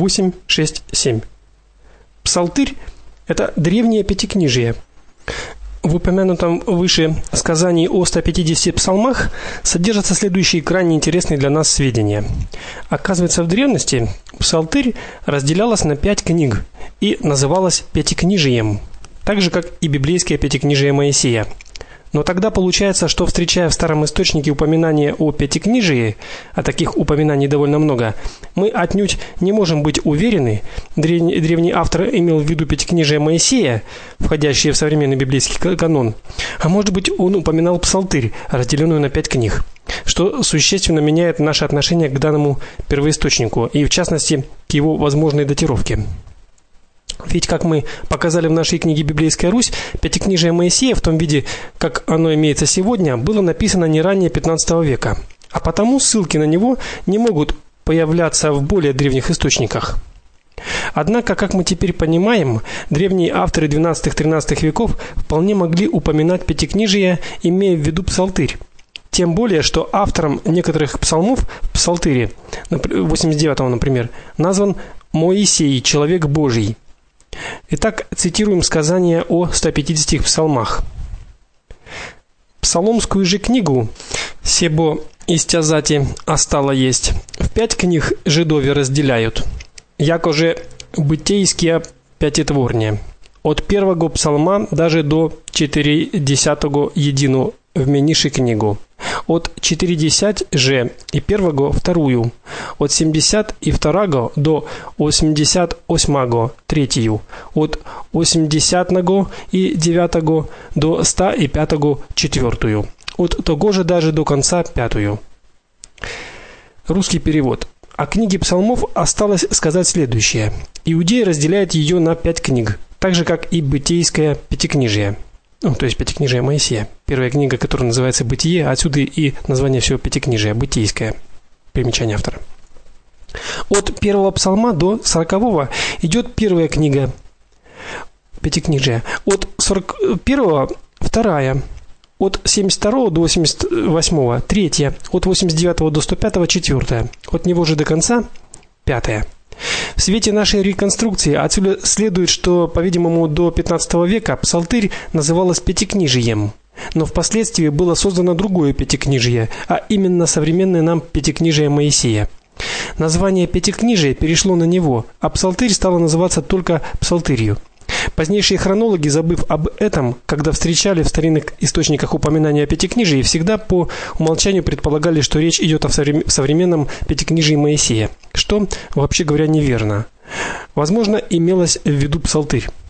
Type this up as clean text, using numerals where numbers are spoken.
8, 6, 7. Псалтырь – это древнее пятикнижие. В упомянутом выше сказании о 150 псалмах содержатся следующие крайне интересные для нас сведения. Оказывается, в древности псалтырь разделялась на 5 книг и называлась пятикнижием, так же как и библейское пятикнижие Моисея. Но тогда получается, что, встречая в старом источнике упоминание о пятикнижии, а таких упоминаний довольно много, мы отнюдь не можем быть уверены, древний автор имел в виду пятикнижие Моисея, входящее в современный библейский канон, а может быть, он упоминал псалтырь, разделенную на 5 книг, что существенно меняет наше отношение к данному первоисточнику и, в частности, к его возможной датировке. Ведь, как мы показали в нашей книге «Библейская Русь», пятикнижие Моисея в том виде, как оно имеется сегодня, было написано не ранее 15 века, а потому ссылки на него не могут появляться в более древних источниках. Однако, как мы теперь понимаем, древние авторы XII-XIII веков вполне могли упоминать пятикнижие, имея в виду псалтырь. Тем более, что автором некоторых псалмов в псалтыре, 89-го, например, назван Моисей, человек Божий. Итак, цитируем сказание о 150 псалмах. Псаломскую же книгу «Себо истязати остало есть» в 5 книг жидове разделяют, яко же бытейские пятитворне, от первого псалма даже до 40 едину вмениши книгу, от 40 же и первого вторую, от 72 до 88 третью, от 80 и 9 до 105 четвертую, от того же даже до конца пятую. Русский перевод. О книге псалмов осталось сказать следующее. Иудеи разделяют ее на 5 книг, так же как и бытейское пятикнижие. То есть пятикнижие Моисея. Первая книга, которая называется «Бытие», отсюда и название всего пятикнижия, бытейское. Примечание автора. От первого псалма до 40-го идет первая книга пятикнижия. От 41-го вторая. От 72 до 88 третья. От 89 до 105 четвертая. От него же до конца пятая. В свете нашей реконструкции отсюда следует, что, по-видимому, до 15 века псалтырь называлось пятикнижием, но впоследствии было создано другое пятикнижие, а именно современное нам пятикнижие Моисея. Название пятикнижия перешло на него, а псалтырь стало называться только псалтырью. Позднейшие хронологи, забыв об этом, когда встречали в старинных источниках упоминания о пятикнижии, всегда по умолчанию предполагали, что речь идет о современном пятикнижии Моисея, что, вообще говоря, неверно. Возможно, имелось в виду псалтырь.